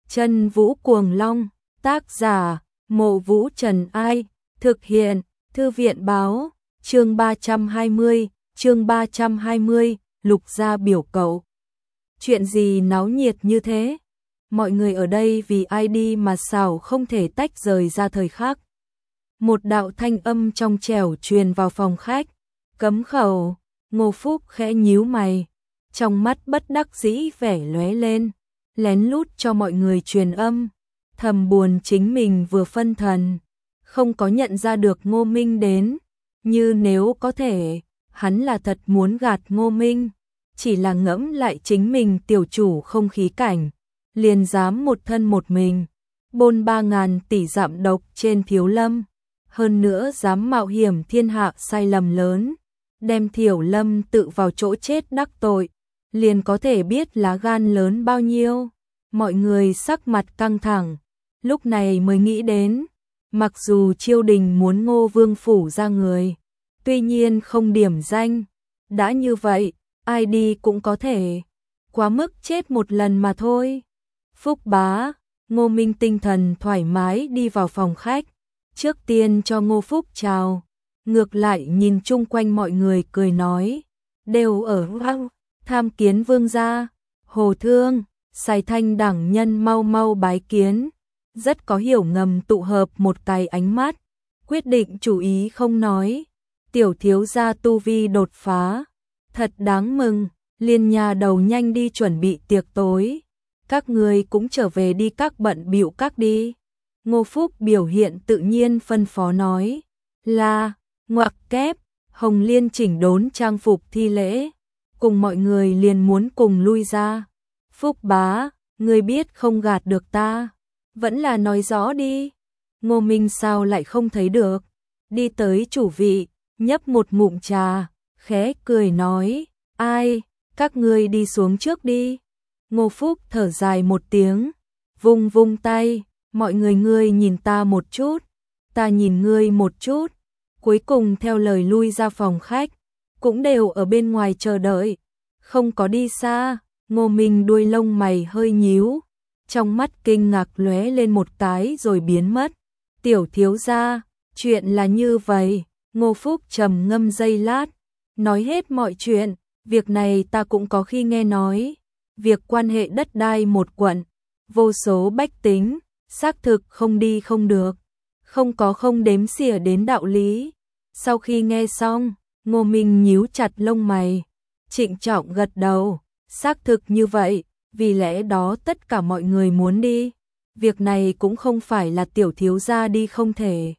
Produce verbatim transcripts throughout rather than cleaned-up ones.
Chân Vũ Cuồng Long, tác giả, Mộ Vũ Trần Ai, thực hiện, Thư viện Báo, chương ba trăm hai mươi, chương ba trăm hai mươi, Lục gia biểu cậu. Chuyện gì náo nhiệt như thế? Mọi người ở đây vì ai đi mà xảo không thể tách rời ra thời khắc. Một đạo thanh âm trong trẻo truyền vào phòng khách, cấm khẩu. Ngô Phúc khẽ nhíu mày, trong mắt bất đắc dĩ vẻ lóe lên, lén lút cho mọi người truyền âm, thầm buồn chính mình vừa phân thần, không có nhận ra được Ngô Minh đến, như nếu có thể, hắn là thật muốn gạt Ngô Minh, chỉ là ngẫm lại chính mình tiểu chủ không khí cảnh, liền dám một thân một mình, bôn ba ngàn tỷ dặm độc trên Thiếu Lâm, hơn nữa dám mạo hiểm thiên hạ sai lầm lớn, đem Thiểu Lâm tự vào chỗ chết đắc tội, liền có thể biết lá gan lớn bao nhiêu. Mọi người sắc mặt căng thẳng, lúc này mới nghĩ đến, mặc dù triều đình muốn Ngô Vương phủ ra người, tuy nhiên không điểm danh, đã như vậy, ai đi cũng có thể, quá mức chết một lần mà thôi. Phúc bá, Ngô Minh tinh thần thoải mái đi vào phòng khách, trước tiên cho Ngô Phúc chào, ngược lại nhìn chung quanh mọi người cười nói, đều ở tham kiến vương gia, Hồ Thương, Sài Thanh đẳng nhân mau mau bái kiến, rất có hiểu ngầm tụ hợp một cái ánh mắt, quyết định chủ ý không nói, tiểu thiếu gia tu vi đột phá, thật đáng mừng, liền nhà đầu nhanh đi chuẩn bị tiệc tối, các người cũng trở về đi các bận bịu các đi. Ngô Phúc biểu hiện tự nhiên phân phó nói, là, ngoặc kép, Hồng Liên chỉnh đốn trang phục thi lễ, cùng mọi người liền muốn cùng lui ra. Phúc bá, ngươi biết không gạt được ta, vẫn là nói rõ đi. Ngô Minh sao lại không thấy được, đi tới chủ vị, nhấp một ngụm trà, khẽ cười nói, ai, các ngươi đi xuống trước đi. Ngô Phúc thở dài một tiếng, vung vung tay, mọi người ngươi nhìn ta một chút, ta nhìn ngươi một chút, cuối cùng theo lời lui ra phòng khách, cũng đều ở bên ngoài chờ đợi, không có đi xa. Ngô Minh đuôi lông mày hơi nhíu, trong mắt kinh ngạc lóe lên một cái rồi biến mất. Tiểu thiếu gia, chuyện là như vậy. Ngô Phúc trầm ngâm giây lát, nói hết mọi chuyện, việc này ta cũng có khi nghe nói, việc quan hệ đất đai một quận, vô số bách tính, xác thực không đi không được, không có không đếm xỉa đến đạo lý. Sau khi nghe xong, Ngô Minh nhíu chặt lông mày, trịnh trọng gật đầu, xác thực như vậy, vì lẽ đó tất cả mọi người muốn đi, việc này cũng không phải là tiểu thiếu gia đi không thể.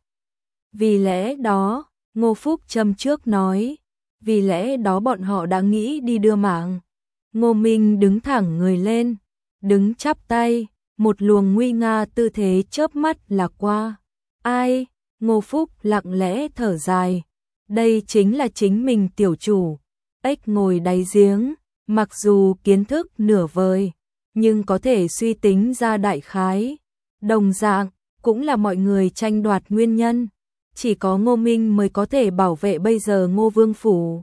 Vì lẽ đó, Ngô Phúc châm trước nói, vì lẽ đó bọn họ đã nghĩ đi đưa mạng. Ngô Minh đứng thẳng người lên, đứng chắp tay, một luồng nguy nga tư thế chớp mắt là qua. Ai? Ngô Phúc lặng lẽ thở dài, đây chính là chính mình tiểu chủ, ếch ngồi đáy giếng, mặc dù kiến thức nửa vời, nhưng có thể suy tính ra đại khái. Đồng dạng, cũng là mọi người tranh đoạt nguyên nhân, chỉ có Ngô Minh mới có thể bảo vệ bây giờ Ngô Vương phủ.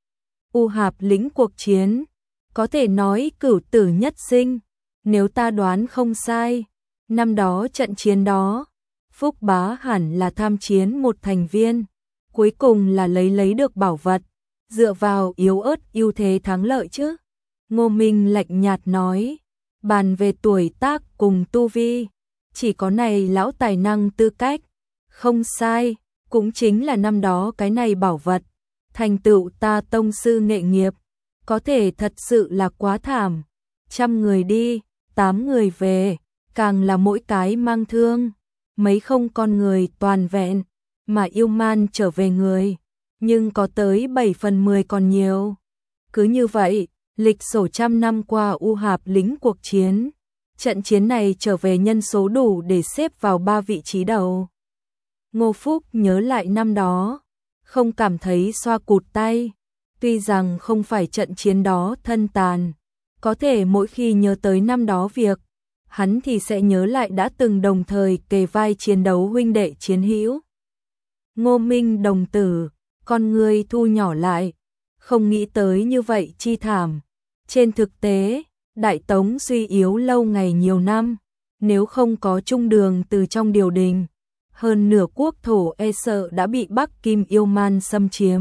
U Hạp lĩnh cuộc chiến, có thể nói cửu tử nhất sinh, nếu ta đoán không sai, năm đó trận chiến đó, Phúc bá hẳn là tham chiến một thành viên, cuối cùng là lấy lấy được bảo vật, dựa vào yếu ớt ưu thế thắng lợi chứ. Ngô Minh lạnh nhạt nói, bàn về tuổi tác cùng tu vi, chỉ có này lão tài năng tư cách, không sai, cũng chính là năm đó cái này bảo vật, thành tựu ta tông sư nghệ nghiệp, có thể thật sự là quá thảm, trăm người đi, tám người về, càng là mỗi cái mang thương, mấy không con người toàn vẹn, mà yêu man trở về người, nhưng có tới bảy phần mười còn nhiều. Cứ như vậy, lịch sổ trăm năm qua U Hạp lĩnh cuộc chiến, trận chiến này trở về nhân số đủ để xếp vào ba vị trí đầu. Ngô Phúc nhớ lại năm đó, không cảm thấy xoa cụt tay, tuy rằng không phải trận chiến đó thân tàn, có thể mỗi khi nhớ tới năm đó việc, hắn thì sẽ nhớ lại đã từng đồng thời kề vai chiến đấu huynh đệ chiến hữu. Ngô Minh đồng tử, con người thu nhỏ lại, không nghĩ tới như vậy chi thảm. Trên thực tế, Đại Tống suy yếu lâu ngày nhiều năm, nếu không có trung đường từ trong điều đình, hơn nửa quốc thổ e sợ đã bị Bắc Kim Yêu Man xâm chiếm.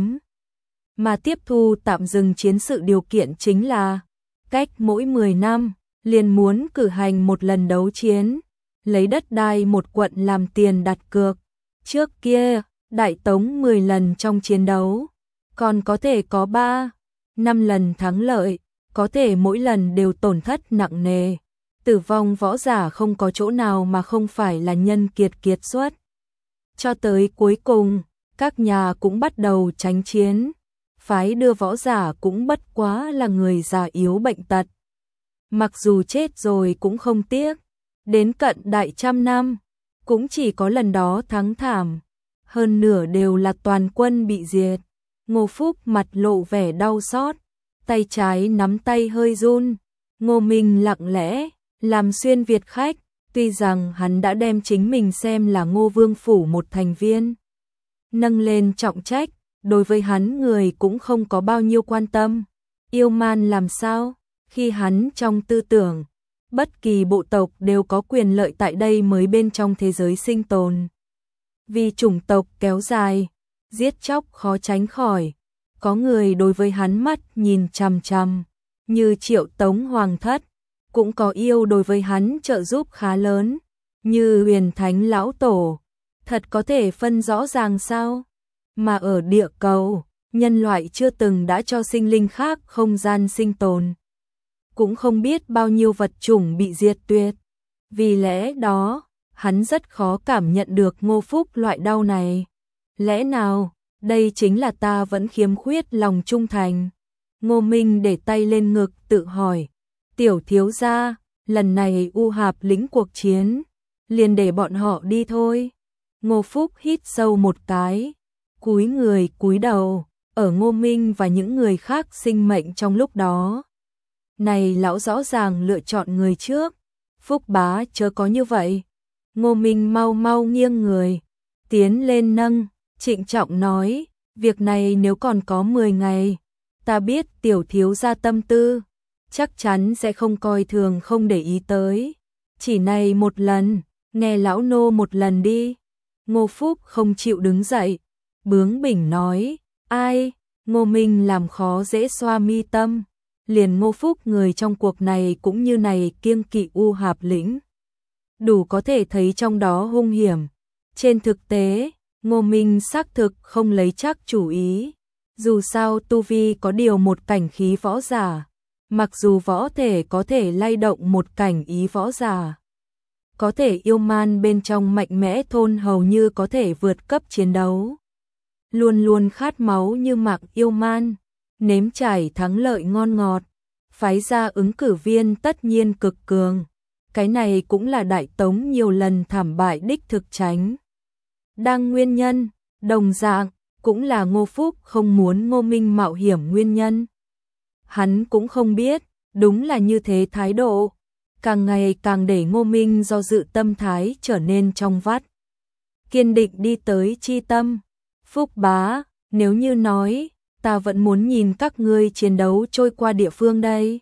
Mà tiếp thu tạm dừng chiến sự điều kiện chính là, cách mỗi mười năm, liền muốn cử hành một lần đấu chiến, lấy đất đai một quận làm tiền đặt cược. Trước kia, Đại Tống mười lần trong chiến đấu, còn có thể có ba, năm lần thắng lợi, có thể mỗi lần đều tổn thất nặng nề. Tử vong võ giả không có chỗ nào mà không phải là nhân kiệt kiệt xuất. Cho tới cuối cùng, các nhà cũng bắt đầu tránh chiến. Phái đưa võ giả cũng bất quá là người già yếu bệnh tật. Mặc dù chết rồi cũng không tiếc. Đến cận đại trăm năm, cũng chỉ có lần đó thắng thảm. Hơn nửa đều là toàn quân bị diệt. Ngô Phúc mặt lộ vẻ đau xót, tay trái nắm tay hơi run. Ngô Minh lặng lẽ, làm xuyên Việt khách, tuy rằng hắn đã đem chính mình xem là Ngô Vương Phủ một thành viên. Nâng lên trọng trách, đối với hắn người cũng không có bao nhiêu quan tâm. Yêu man làm sao? Khi hắn trong tư tưởng, bất kỳ bộ tộc đều có quyền lợi tại đây mới bên trong thế giới sinh tồn. Vì chủng tộc kéo dài, giết chóc khó tránh khỏi, có người đối với hắn mắt nhìn chằm chằm, như Triệu Tống Hoàng thất, cũng có yêu đối với hắn trợ giúp khá lớn, như Huyền Thánh Lão Tổ, thật có thể phân rõ ràng sao? Mà ở địa cầu, nhân loại chưa từng đã cho sinh linh khác không gian sinh tồn. Cũng không biết bao nhiêu vật chủng bị diệt tuyệt. Vì lẽ đó, hắn rất khó cảm nhận được Ngô Phúc loại đau này. Lẽ nào, đây chính là ta vẫn khiếm khuyết lòng trung thành? Ngô Minh để tay lên ngực tự hỏi. Tiểu thiếu gia, lần này U Hạp lĩnh cuộc chiến, liền để bọn họ đi thôi. Ngô Phúc hít sâu một cái, cúi người cúi đầu, ở Ngô Minh và những người khác sinh mệnh trong lúc đó. Này lão rõ ràng lựa chọn người trước, Phúc bá chớ có như vậy. Ngô Minh mau mau nghiêng người, tiến lên nâng, trịnh trọng nói, việc này nếu còn có mười ngày, ta biết tiểu thiếu gia tâm tư, chắc chắn sẽ không coi thường không để ý tới. Chỉ này một lần, nghe lão nô một lần đi. Ngô Phúc không chịu đứng dậy, bướng bỉnh nói, ai? Ngô Minh làm khó dễ xoa mi tâm, liền Ngô Phúc người trong cuộc này cũng như này kiêng kỵ U Hạp lĩnh. Đủ có thể thấy trong đó hung hiểm. Trên thực tế, Ngô Minh xác thực không lấy chắc chủ ý. Dù sao tu vi có điều một cảnh khí võ giả, mặc dù võ thể có thể lay động một cảnh ý võ giả. Có thể yêu man bên trong mạnh mẽ thôn hầu như có thể vượt cấp chiến đấu. Luôn luôn khát máu như Mạc Yêu Man, nếm trải thắng lợi ngon ngọt, phái ra ứng cử viên tất nhiên cực cường. Cái này cũng là Đại Tống nhiều lần thảm bại đích thực tránh. Đang nguyên nhân, đồng dạng, cũng là Ngô Phúc không muốn Ngô Minh mạo hiểm nguyên nhân. Hắn cũng không biết, đúng là như thế thái độ, càng ngày càng để Ngô Minh do dự tâm thái trở nên trong vắt. Kiên định đi tới chi tâm. Phúc bá, nếu như nói, ta vẫn muốn nhìn các ngươi chiến đấu trôi qua địa phương đây.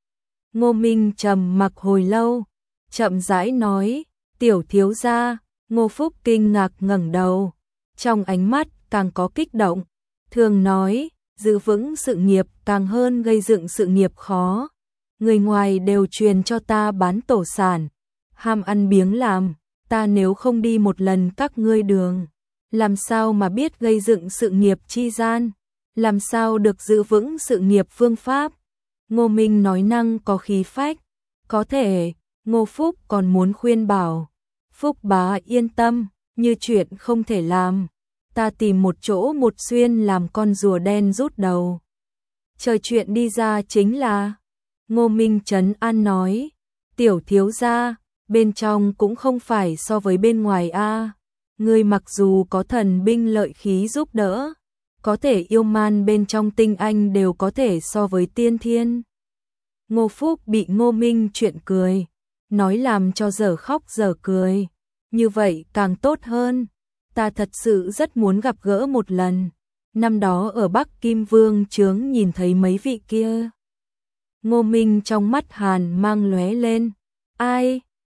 Ngô Minh trầm mặc hồi lâu, chậm rãi nói, tiểu thiếu gia. Ngô Phúc kinh ngạc ngẩng đầu, trong ánh mắt càng có kích động, thường nói, giữ vững sự nghiệp càng hơn gây dựng sự nghiệp khó. Người ngoài đều truyền cho ta bán tổ sản, ham ăn biếng làm, ta nếu không đi một lần các ngươi đường, làm sao mà biết gây dựng sự nghiệp chi gian, làm sao được giữ vững sự nghiệp phương pháp. Ngô Minh nói năng có khí phách, có thể, Ngô Phúc còn muốn khuyên bảo, Phúc bá yên tâm, như chuyện không thể làm, ta tìm một chỗ một xuyên làm con rùa đen rút đầu. Trời chuyện đi ra chính là, Ngô Minh trấn an nói, tiểu thiếu gia, bên trong cũng không phải so với bên ngoài a. Ngươi mặc dù có thần binh lợi khí giúp đỡ, có thể yêu man bên trong tinh anh đều có thể so với tiên thiên. Ngô Phúc bị Ngô Minh chuyện cười, nói làm cho dở khóc dở cười. Như vậy càng tốt hơn, ta thật sự rất muốn gặp gỡ một lần. Năm đó ở Bắc Kim Vương Trướng nhìn thấy mấy vị kia. Ngô Minh trong mắt hàn mang lóe lên. Ai?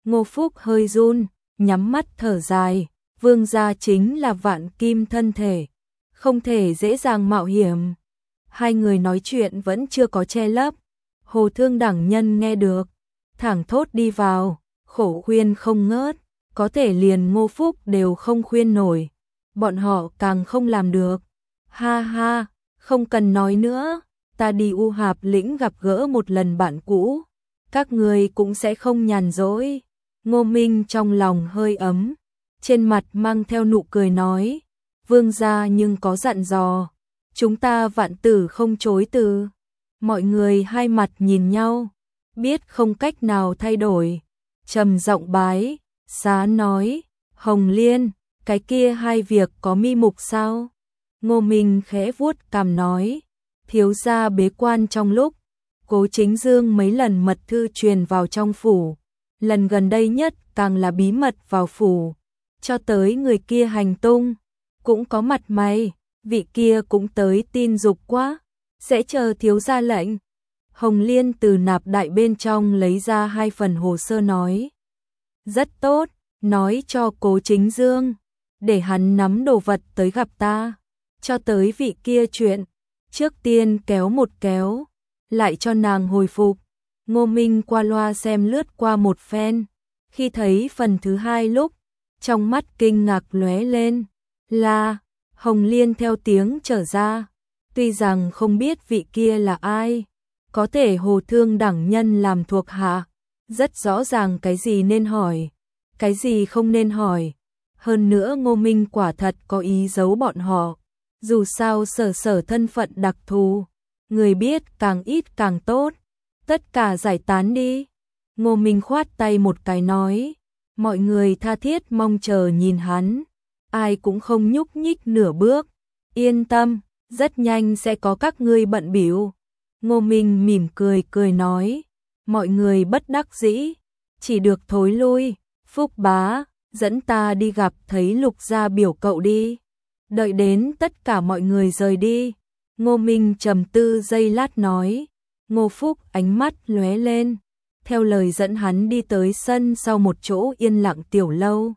Ngô Phúc hơi run, nhắm mắt thở dài, Vương gia chính là vạn kim thân thể, không thể dễ dàng mạo hiểm. Hai người nói chuyện vẫn chưa có che lấp, Hồ Thương Đẳng Nhân nghe được, thẳng thốt đi vào, khổ khuyên không ngớt, có thể liền Ngô Phúc đều không khuyên nổi, bọn họ càng không làm được. Ha ha, không cần nói nữa, ta đi U Hạp lĩnh gặp gỡ một lần bạn cũ, các người cũng sẽ không nhàn rỗi. Ngô Minh trong lòng hơi ấm, trên mặt mang theo nụ cười nói, Vương gia nhưng có dặn dò, chúng ta vạn tử không chối từ. Mọi người hai mặt nhìn nhau, biết không cách nào thay đổi, trầm giọng bái, xá nói, Hồng Liên, cái kia hai việc có mi mục sao? Ngô Minh khẽ vuốt cằm nói, thiếu gia bế quan trong lúc, Cố Chính Dương mấy lần mật thư truyền vào trong phủ, lần gần đây nhất càng là bí mật vào phủ, cho tới người kia hành tung, cũng có mặt mày, vị kia cũng tới tin dục quá, sẽ chờ thiếu gia lệnh. Hồng Liên từ nạp đại bên trong lấy ra hai phần hồ sơ nói, rất tốt, nói cho Cố Chính Dương, để hắn nắm đồ vật tới gặp ta, cho tới vị kia chuyện, trước tiên kéo một kéo, lại cho nàng hồi phục. Ngô Minh qua loa xem lướt qua một phen, khi thấy phần thứ hai lúc, trong mắt kinh ngạc lóe lên, là, Hồng Liên theo tiếng trở ra, tuy rằng không biết vị kia là ai, có thể Hồ Thương Đẳng Nhân làm thuộc hạ, rất rõ ràng cái gì nên hỏi, cái gì không nên hỏi. Hơn nữa Ngô Minh quả thật có ý giấu bọn họ, dù sao sở sở thân phận đặc thù, người biết càng ít càng tốt, tất cả giải tán đi. Ngô Minh khoát tay một cái nói, mọi người tha thiết mong chờ nhìn hắn, ai cũng không nhúc nhích nửa bước, yên tâm, rất nhanh sẽ có các ngươi bận bịu. Ngô Minh mỉm cười cười nói, mọi người bất đắc dĩ, chỉ được thối lui. Phúc bá, dẫn ta đi gặp thấy Lục gia biểu cậu đi. Đợi đến tất cả mọi người rời đi, Ngô Minh trầm tư giây lát nói, Ngô Phúc ánh mắt lóe lên, theo lời dẫn hắn đi tới sân sau một chỗ yên lặng tiểu lâu.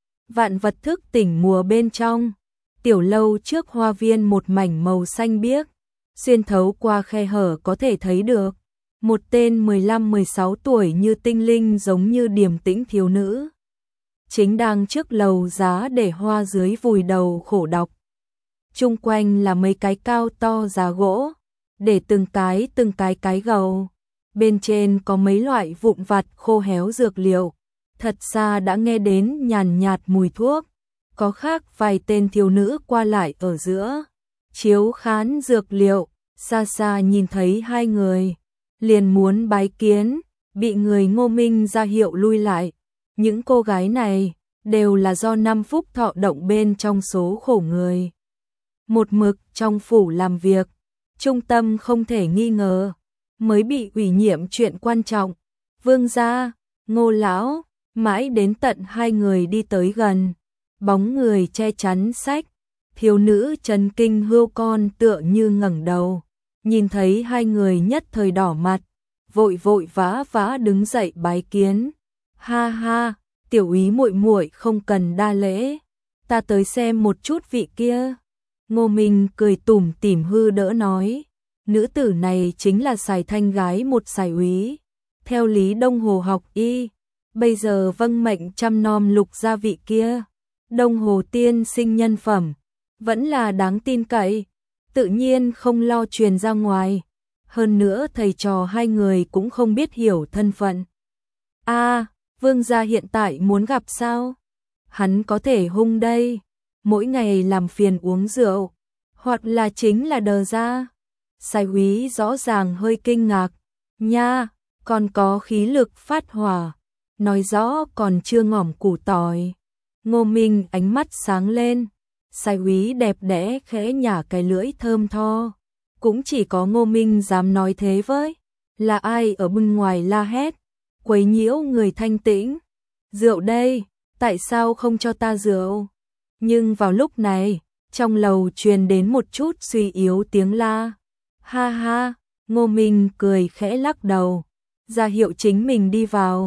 Vạn vật thức tỉnh mùa bên trong, tiểu lâu trước hoa viên một mảnh màu xanh biếc, xuyên thấu qua khe hở có thể thấy được một tên mười lăm mười sáu tuổi như tinh linh giống như điềm tĩnh thiếu nữ, chính đang trước lầu giá để hoa dưới vùi đầu khổ đọc. Chung quanh là mấy cái cao to giá gỗ, để từng cái từng cái cái gầu, bên trên có mấy loại vụn vặt khô héo dược liệu, thật xa đã nghe đến nhàn nhạt mùi thuốc, có khác vài tên thiếu nữ qua lại ở giữa, chiếu khán dược liệu, xa xa nhìn thấy hai người, liền muốn bái kiến, bị người Ngô Minh ra hiệu lui lại. Những cô gái này đều là do năm phúc thọ động bên trong số khổ người. Một mực trong phủ làm việc, trung tâm không thể nghi ngờ, mới bị ủy nhiệm chuyện quan trọng. Vương gia, Ngô lão, mãi đến tận hai người đi tới gần, bóng người che chắn sách, thiếu nữ chấn kinh hươu con tựa như ngẩng đầu, nhìn thấy hai người nhất thời đỏ mặt, vội vội vã vã đứng dậy bái kiến. Ha ha, tiểu úy muội muội không cần đa lễ, ta tới xem một chút vị kia. Ngô Minh cười tủm tỉm hư đỡ nói, nữ tử này chính là sài thanh gái một sài úy, theo Lý Đông Hồ học y, bây giờ vâng mệnh chăm nom Lục gia vị kia. Đông Hồ tiên sinh nhân phẩm, vẫn là đáng tin cậy, tự nhiên không lo truyền ra ngoài. Hơn nữa thầy trò hai người cũng không biết hiểu thân phận. A, à, Vương gia hiện tại muốn gặp sao? Hắn có thể hung đây, mỗi ngày làm phiền uống rượu, hoặc là chính là đờ ra. Sai úy rõ ràng hơi kinh ngạc, nha, còn có khí lực phát hỏa, nói rõ còn chưa ngỏm củ tỏi. Ngô Minh ánh mắt sáng lên, sai úy đẹp đẽ khẽ nhả cái lưỡi thơm tho. Cũng chỉ có Ngô Minh dám nói thế với, là ai ở bên ngoài la hét, quấy nhiễu người thanh tĩnh. Rượu đây, tại sao không cho ta rượu? Nhưng vào lúc này, trong lầu truyền đến một chút suy yếu tiếng la. Ha ha, Ngô Minh cười khẽ lắc đầu, ra hiệu chính mình đi vào.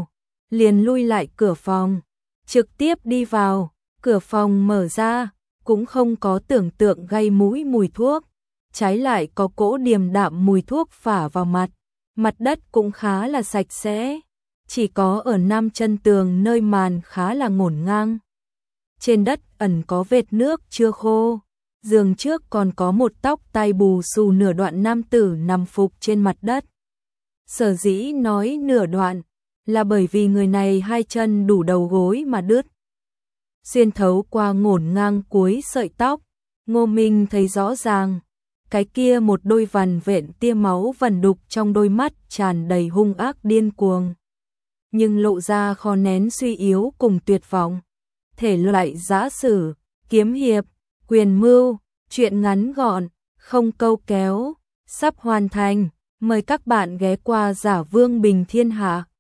liền lui lại cửa phòng, trực tiếp đi vào, cửa phòng mở ra, cũng không có tưởng tượng gây mũi mùi thuốc, trái lại có cỗ điềm đạm mùi thuốc phả vào mặt, mặt đất cũng khá là sạch sẽ, chỉ có ở năm chân tường nơi màn khá là ngổn ngang. Trên đất ẩn có vệt nước chưa khô, giường trước còn có một tóc tai bù xù nửa đoạn nam tử nằm phục trên mặt đất. Sở dĩ nói nửa đoạn, là bởi vì người này hai chân đủ đầu gối mà đứt. Xuyên thấu qua ngổn ngang cuối sợi tóc, Ngô Minh thấy rõ ràng, cái kia một đôi vằn vện tia máu vằn đục trong đôi mắt tràn đầy hung ác điên cuồng. Nhưng lộ ra khó nén suy yếu cùng tuyệt vọng. Thể loại giã sử, kiếm hiệp, quyền mưu, truyện ngắn gọn, không câu kéo, sắp hoàn thành. Mời các bạn ghé qua Giả Vương Bình Thiên Hạ.